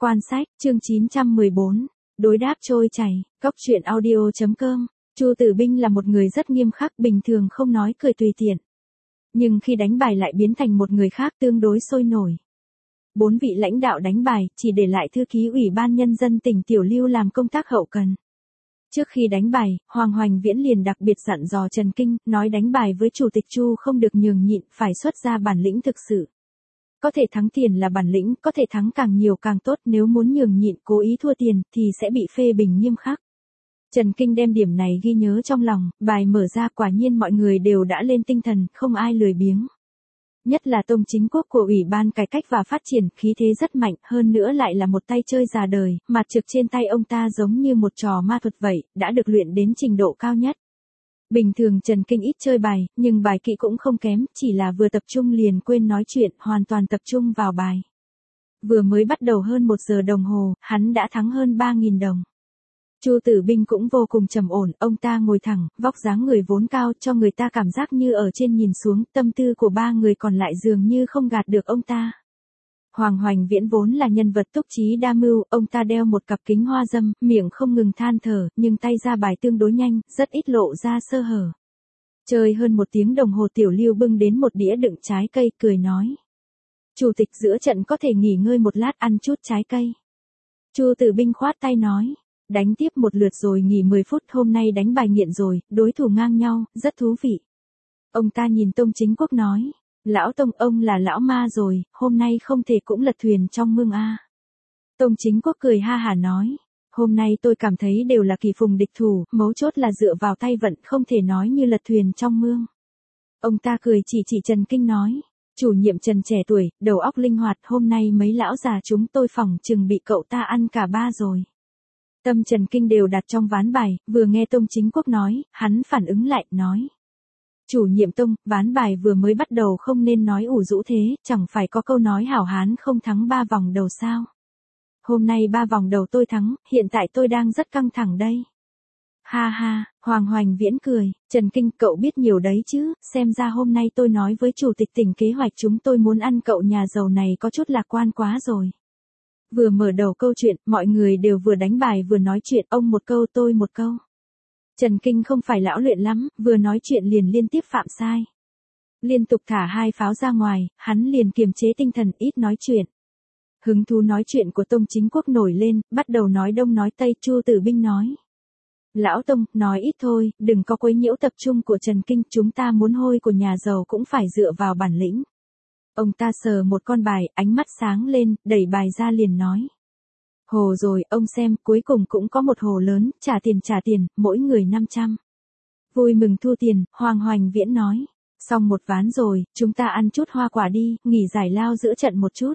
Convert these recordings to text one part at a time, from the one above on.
Quan sách, chương 914, đối đáp trôi chảy, Cốc truyện audio.com. Chu Tử Binh là một người rất nghiêm khắc, bình thường không nói cười tùy tiện. Nhưng khi đánh bài lại biến thành một người khác, tương đối sôi nổi. 4 vị lãnh đạo đánh bài, chỉ để lại thư ký Ủy ban Nhân dân tỉnh Tiểu Lưu làm công tác hậu cần. Trước khi đánh bài, Hoàng Hoành Viễn liền đặc biệt dặn dò Trần Kinh, nói đánh bài với Chủ tịch Chu không được nhường nhịn, phải xuất ra bản lĩnh thực sự. Có thể thắng tiền là bản lĩnh, có thể thắng càng nhiều càng tốt, nếu muốn nhường nhịn cố ý thua tiền, thì sẽ bị phê bình nghiêm khắc. Trần Kinh đem điểm này ghi nhớ trong lòng, bài mở ra quả nhiên mọi người đều đã lên tinh thần, không ai lười biếng. Nhất là Tông Chính Quốc của Ủy ban Cải cách và Phát triển, khí thế rất mạnh, hơn nữa lại là một tay chơi già đời, mặt trực trên tay ông ta giống như một trò ma thuật vậy, đã được luyện đến trình độ cao nhất. Bình thường Trần Kinh ít chơi bài, nhưng bài kỹ cũng không kém, chỉ là vừa tập trung liền quên nói chuyện, hoàn toàn tập trung vào bài. Vừa mới bắt đầu hơn 1 giờ đồng hồ, hắn đã thắng hơn 3.000 đồng. Chu Tử Binh cũng vô cùng trầm ổn, ông ta ngồi thẳng, vóc dáng người vốn cao, cho người ta cảm giác như ở trên nhìn xuống, tâm tư của 3 người còn lại dường như không gạt được ông ta. Hoàng Hoành Viễn vốn là nhân vật túc trí đa mưu, ông ta đeo một cặp kính hoa dâm, miệng không ngừng than thở, nhưng tay ra bài tương đối nhanh, rất ít lộ ra sơ hở. Chơi hơn 1 tiếng đồng hồ, Tiểu Lưu bưng đến một đĩa đựng trái cây, cười nói: "Chủ tịch, giữa trận có thể nghỉ ngơi một lát ăn chút trái cây." Chu Tử Binh khoát tay nói: "Đánh tiếp một lượt rồi nghỉ 10 phút, hôm nay đánh bài nghiện rồi, đối thủ ngang nhau, rất thú vị." Ông ta nhìn Tông Chính Quốc nói: "Lão Tông, ông là lão ma rồi, hôm nay không thể cũng lật thuyền trong mương a." Tông Chính Quốc cười ha hả nói: "Hôm nay tôi cảm thấy đều là kỳ phùng địch thủ, mấu chốt là dựa vào tay vận, không thể nói như lật thuyền trong mương." Ông ta cười chỉ Trần Kinh nói: "Chủ nhiệm Trần trẻ tuổi, đầu óc linh hoạt, hôm nay mấy lão già chúng tôi phỏng chừng bị cậu ta ăn cả ba rồi." Tâm Trần Kinh đều đặt trong ván bài, vừa nghe Tông Chính Quốc nói, hắn phản ứng lại, nói: "Chủ nhiệm Tông, ván bài vừa mới bắt đầu không nên nói ủ rũ thế, chẳng phải có câu nói hảo hán không thắng 3 vòng đầu sao? Hôm nay 3 vòng đầu tôi thắng, hiện tại tôi đang rất căng thẳng đây." Ha ha, Hoàng Hoành Viễn cười: "Trần Kinh, cậu biết nhiều đấy chứ, xem ra hôm nay tôi nói với Chủ tịch tỉnh kế hoạch chúng tôi muốn ăn cậu nhà giàu này có chút lạc quan quá rồi." Vừa mở đầu câu chuyện, mọi người đều vừa đánh bài vừa nói chuyện, ông một câu tôi một câu. Trần Kinh không phải lão luyện lắm, vừa nói chuyện liền liên tiếp phạm sai. Liên tục thả 2 pháo ra ngoài, hắn liền kiềm chế tinh thần, ít nói chuyện. Hứng thú nói chuyện của Tông Chính Quốc nổi lên, bắt đầu nói đông nói tây. Chu Tử Binh nói: "Lão Tông, nói ít thôi, đừng có quấy nhiễu tập trung của Trần Kinh, chúng ta muốn hôi của nhà giàu cũng phải dựa vào bản lĩnh." Ông ta sờ một con bài, ánh mắt sáng lên, đẩy bài ra liền nói: "Hồ rồi, ông xem, cuối cùng cũng có một hồ lớn, trả tiền, mỗi người 500. Vui mừng thu tiền." Hoàng Hoành Viễn nói: "Xong một ván rồi, chúng ta ăn chút hoa quả đi, nghỉ giải lao giữa trận một chút."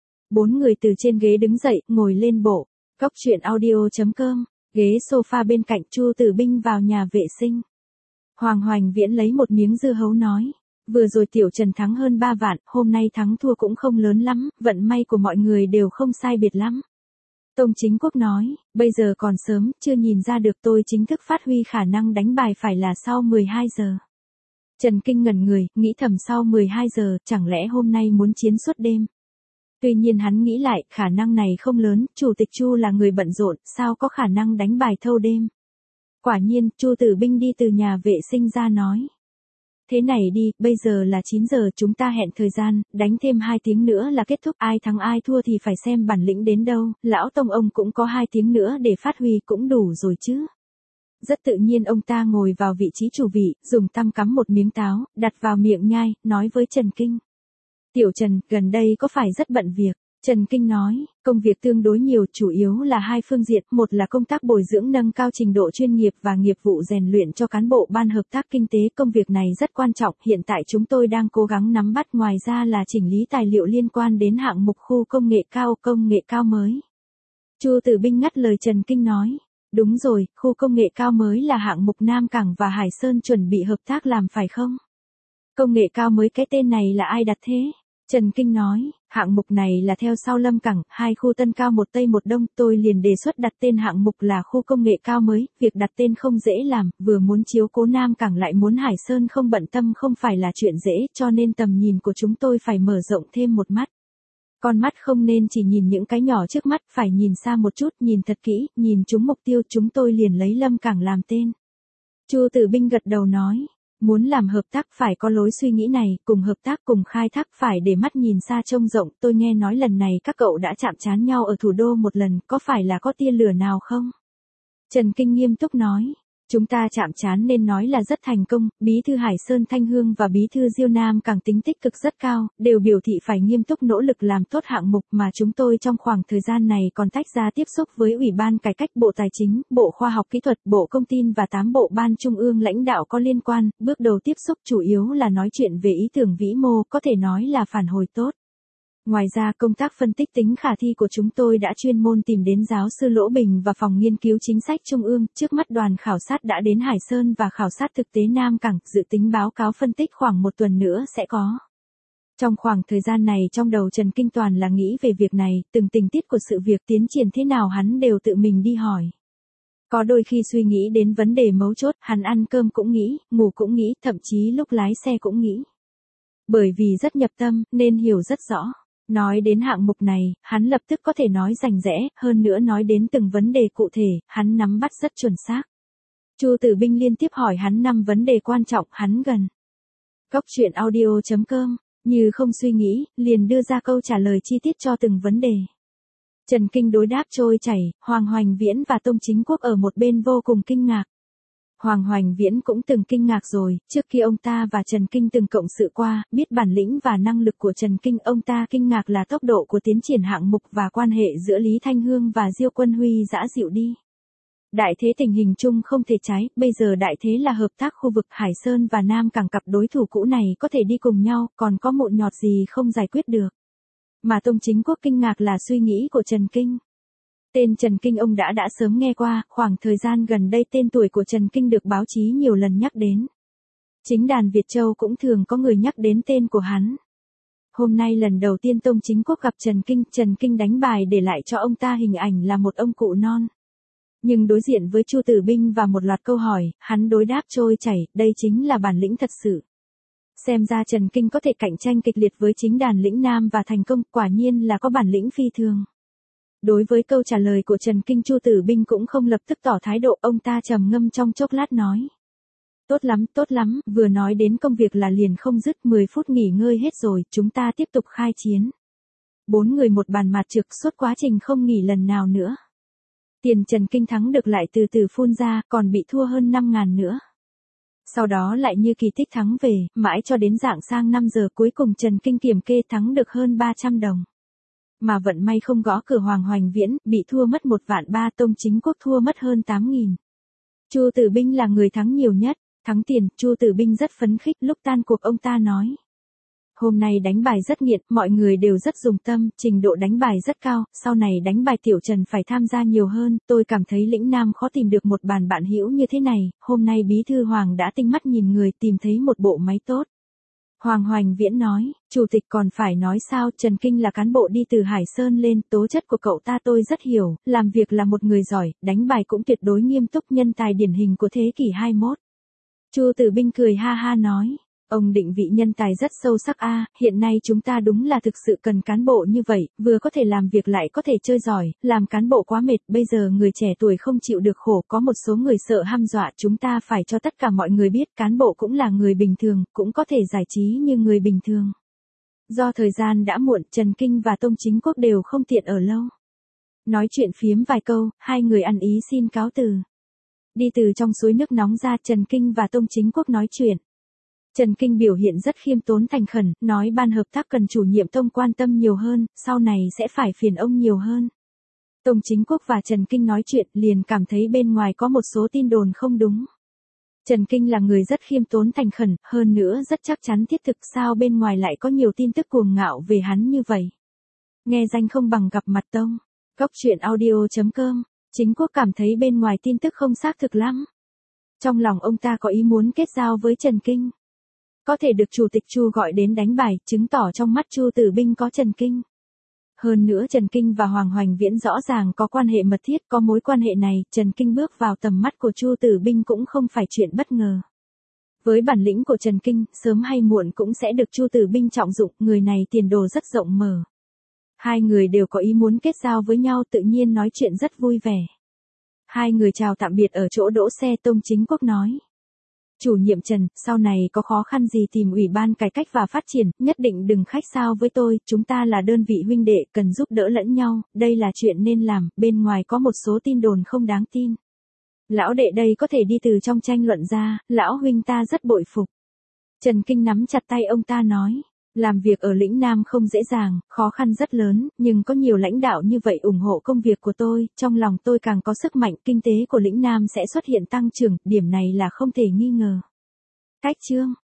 4 người từ trên ghế đứng dậy, ngồi lên bộ. Cốc truyện audio.com, ghế sofa bên cạnh. Chu Tử Binh vào nhà vệ sinh. Hoàng Hoành Viễn lấy một miếng dưa hấu nói: "Vừa rồi Tiểu Trần thắng hơn 3 vạn, hôm nay thắng thua cũng không lớn lắm, vận may của mọi người đều không sai biệt lắm." Tông Chính Quốc nói: "Bây giờ còn sớm, chưa nhìn ra được, tôi chính thức phát huy khả năng đánh bài phải là sau 12 giờ. Trần Kinh ngẩn người, nghĩ thầm sau 12 giờ, chẳng lẽ hôm nay muốn chiến suốt đêm? Tuy nhiên hắn nghĩ lại, khả năng này không lớn, Chủ tịch Chu là người bận rộn, sao có khả năng đánh bài thâu đêm. Quả nhiên, Chu Tử Binh đi từ nhà vệ sinh ra nói: "Thế này đi, bây giờ là 9 giờ, chúng ta hẹn thời gian, đánh thêm 2 tiếng nữa là kết thúc, ai thắng ai thua thì phải xem bản lĩnh đến đâu, lão Tông ông cũng có 2 tiếng nữa để phát huy cũng đủ rồi chứ." Rất tự nhiên ông ta ngồi vào vị trí chủ vị, dùng tăm cắm một miếng táo, đặt vào miệng nhai, nói với Trần Kinh: "Tiểu Trần, gần đây có phải rất bận việc?" Trần Kinh nói: "Công việc tương đối nhiều, chủ yếu là 2 phương diện, một là công tác bồi dưỡng nâng cao trình độ chuyên nghiệp và nghiệp vụ rèn luyện cho cán bộ ban hợp tác kinh tế, công việc này rất quan trọng, hiện tại chúng tôi đang cố gắng nắm bắt, ngoài ra là chỉnh lý tài liệu liên quan đến hạng mục khu công nghệ cao mới." Chu Tử Binh ngắt lời Trần Kinh nói: "Đúng rồi, khu công nghệ cao mới là hạng mục Nam Cảng và Hải Sơn chuẩn bị hợp tác làm phải không?" "Công nghệ cao mới, cái tên này là ai đặt thế?" Trần Kinh nói: "Hạng mục này là theo sau Lâm Cảng, 2 khu Tân Cao một Tây một Đông, tôi liền đề xuất đặt tên hạng mục là khu công nghệ cao mới, việc đặt tên không dễ làm, vừa muốn chiếu cố Nam Cảng lại muốn Hải Sơn không bận tâm không phải là chuyện dễ, cho nên tầm nhìn của chúng tôi phải mở rộng thêm một mắt." Con mắt không nên chỉ nhìn những cái nhỏ trước mắt, phải nhìn xa một chút, nhìn thật kỹ, nhìn trúng mục tiêu, chúng tôi liền lấy Lâm Cảng làm tên. Chu Tử Binh gật đầu nói, muốn làm hợp tác phải có lối suy nghĩ này, cùng hợp tác cùng khai thác phải để mắt nhìn xa trông rộng, tôi nghe nói lần này các cậu đã chạm trán nhau ở thủ đô một lần, có phải là có tia lửa nào không? Trần Kinh nghiêm túc nói, chúng ta chạm trán nên nói là rất thành công, Bí thư Hải Sơn Thanh Hương và Bí thư Diêu Nam càng tính tích cực rất cao, đều biểu thị phải nghiêm túc nỗ lực làm tốt hạng mục mà chúng tôi trong khoảng thời gian này còn tách ra tiếp xúc với Ủy ban Cải cách Bộ Tài chính, Bộ Khoa học Kỹ thuật, Bộ Thông tin và 8 bộ ban trung ương lãnh đạo có liên quan, bước đầu tiếp xúc chủ yếu là nói chuyện về ý tưởng vĩ mô, có thể nói là phản hồi tốt. Ngoài ra công tác phân tích tính khả thi của chúng tôi đã chuyên môn tìm đến giáo sư Lỗ Bình và phòng nghiên cứu chính sách Trung ương, trước mắt đoàn khảo sát đã đến Hải Sơn và khảo sát thực tế Nam Cảng, dự tính báo cáo phân tích khoảng một tuần nữa sẽ có. Trong khoảng thời gian này trong đầu Trần Kinh toàn là nghĩ về việc này, từng tình tiết của sự việc tiến triển thế nào hắn đều tự mình đi hỏi. Có đôi khi suy nghĩ đến vấn đề mấu chốt, hắn ăn cơm cũng nghĩ, ngủ cũng nghĩ, thậm chí lúc lái xe cũng nghĩ. Bởi vì rất nhập tâm, nên hiểu rất rõ. Nói đến hạng mục này, hắn lập tức có thể nói rành rẽ, hơn nữa nói đến từng vấn đề cụ thể, hắn nắm bắt rất chuẩn xác. Chu Tử Binh liên tiếp hỏi hắn 5 vấn đề quan trọng, hắn gần. Coctruyện.audio.com, như không suy nghĩ, liền đưa ra câu trả lời chi tiết cho từng vấn đề. Trần Kinh đối đáp trôi chảy, Hoàng Hoành Viễn và Tông Chính Quốc ở một bên vô cùng kinh ngạc. Hoàng Hoành Viễn cũng từng kinh ngạc rồi, trước khi ông ta và Trần Kinh từng cộng sự qua, biết bản lĩnh và năng lực của Trần Kinh, ông ta kinh ngạc là tốc độ của tiến triển hạng mục và quan hệ giữa Lý Thanh Hương và Diêu Quân Huy dã dịu đi. Đại thế tình hình chung không thể trái, bây giờ đại thế là hợp tác khu vực Hải Sơn và Nam Cảng, cặp đối thủ cũ này có thể đi cùng nhau, còn có mụn nhọt gì không giải quyết được. Mà Tông Chính Quốc kinh ngạc là suy nghĩ của Trần Kinh. Tên Trần Kinh ông đã sớm nghe qua, khoảng thời gian gần đây tên tuổi của Trần Kinh được báo chí nhiều lần nhắc đến. Chính đàn Việt Châu cũng thường có người nhắc đến tên của hắn. Hôm nay lần đầu tiên Tông Chính Quốc gặp Trần Kinh đánh bài để lại cho ông ta hình ảnh là một ông cụ non. Nhưng đối diện với Chu Tử Binh và một loạt câu hỏi, hắn đối đáp trôi chảy, đây chính là bản lĩnh thật sự. Xem ra Trần Kinh có thể cạnh tranh kịch liệt với chính đàn lĩnh Nam và thành công, quả nhiên là có bản lĩnh phi thường. Đối với câu trả lời của Trần Kinh, Chu Tử Binh cũng không lập tức tỏ thái độ, ông ta trầm ngâm trong chốc lát nói. Tốt lắm, vừa nói đến công việc là liền không dứt, 10 phút nghỉ ngơi hết rồi, chúng ta tiếp tục khai chiến. 4 người một bàn mặt trực, suốt quá trình không nghỉ lần nào nữa. Tiền Trần Kinh thắng được lại từ từ phun ra, còn bị thua hơn 5.000 nữa. Sau đó lại như kỳ tích thắng về, mãi cho đến rạng sang 5 giờ cuối cùng Trần Kinh kiểm kê thắng được hơn 300 đồng. Mà vận may không gõ cửa Hoàng Hoành Viễn, bị thua mất 1.300.000, Tông Chính Quốc thua mất hơn 8.000. Chu Tử Binh là người thắng nhiều nhất, thắng tiền, Chu Tử Binh rất phấn khích, lúc tan cuộc ông ta nói. Hôm nay đánh bài rất nghiện, mọi người đều rất dùng tâm, trình độ đánh bài rất cao, sau này đánh bài Tiểu Trần phải tham gia nhiều hơn, tôi cảm thấy lĩnh Nam khó tìm được một bàn bạn hữu như thế này, hôm nay Bí thư Hoàng đã tinh mắt nhìn người tìm thấy một bộ máy tốt. Hoàng Hoành Viễn nói, Chủ tịch còn phải nói sao, Trần Kinh là cán bộ đi từ Hải Sơn lên, tố chất của cậu ta tôi rất hiểu, làm việc là một người giỏi, đánh bài cũng tuyệt đối nghiêm túc, nhân tài điển hình của thế kỷ 21. Chu Tử Binh cười ha ha nói, ông định vị nhân tài rất sâu sắc a, hiện nay chúng ta đúng là thực sự cần cán bộ như vậy, vừa có thể làm việc lại có thể chơi giỏi, làm cán bộ quá mệt, bây giờ người trẻ tuổi không chịu được khổ, có một số người sợ hăm dọa, chúng ta phải cho tất cả mọi người biết, cán bộ cũng là người bình thường, cũng có thể giải trí như người bình thường. Do thời gian đã muộn, Trần Kinh và Tông Chính Quốc đều không tiện ở lâu. Nói chuyện phiếm vài câu, hai người ăn ý xin cáo từ. Đi từ trong suối nước nóng ra, Trần Kinh và Tông Chính Quốc nói chuyện. Trần Kinh biểu hiện rất khiêm tốn thành khẩn, nói ban hợp tác cần chủ nhiệm Tông quan tâm nhiều hơn, sau này sẽ phải phiền ông nhiều hơn. Tông Chính Quốc và Trần Kinh nói chuyện liền cảm thấy bên ngoài có một số tin đồn không đúng. Trần Kinh là người rất khiêm tốn thành khẩn, hơn nữa rất chắc chắn thiết thực, sao bên ngoài lại có nhiều tin tức cuồng ngạo về hắn như vậy. Nghe danh không bằng gặp mặt Tông. Coctruyện.audio.com, Chính Quốc cảm thấy bên ngoài tin tức không xác thực lắm. Trong lòng ông ta có ý muốn kết giao với Trần Kinh. Có thể được Chủ tịch Chu gọi đến đánh bài, chứng tỏ trong mắt Chu Tử Binh có Trần Kinh. Hơn nữa Trần Kinh và Hoàng Hoành Viễn rõ ràng có quan hệ mật thiết, có mối quan hệ này, Trần Kinh bước vào tầm mắt của Chu Tử Binh cũng không phải chuyện bất ngờ. Với bản lĩnh của Trần Kinh, sớm hay muộn cũng sẽ được Chu Tử Binh trọng dụng, người này tiền đồ rất rộng mở. Hai người đều có ý muốn kết giao với nhau, tự nhiên nói chuyện rất vui vẻ. Hai người chào tạm biệt ở chỗ đỗ xe, Tông Chính Quốc nói. Chủ nhiệm Trần, sau này có khó khăn gì tìm Ủy ban Cải cách và Phát triển, nhất định đừng khách sáo với tôi, chúng ta là đơn vị huynh đệ, cần giúp đỡ lẫn nhau, đây là chuyện nên làm, bên ngoài có một số tin đồn không đáng tin. Lão đệ đây có thể đi từ trong tranh luận ra, lão huynh ta rất bội phục. Trần Kinh nắm chặt tay ông ta nói. Làm việc ở lĩnh Nam không dễ dàng, khó khăn rất lớn, nhưng có nhiều lãnh đạo như vậy ủng hộ công việc của tôi, trong lòng tôi càng có sức mạnh, kinh tế của lĩnh Nam sẽ xuất hiện tăng trưởng, điểm này là không thể nghi ngờ. Cách chương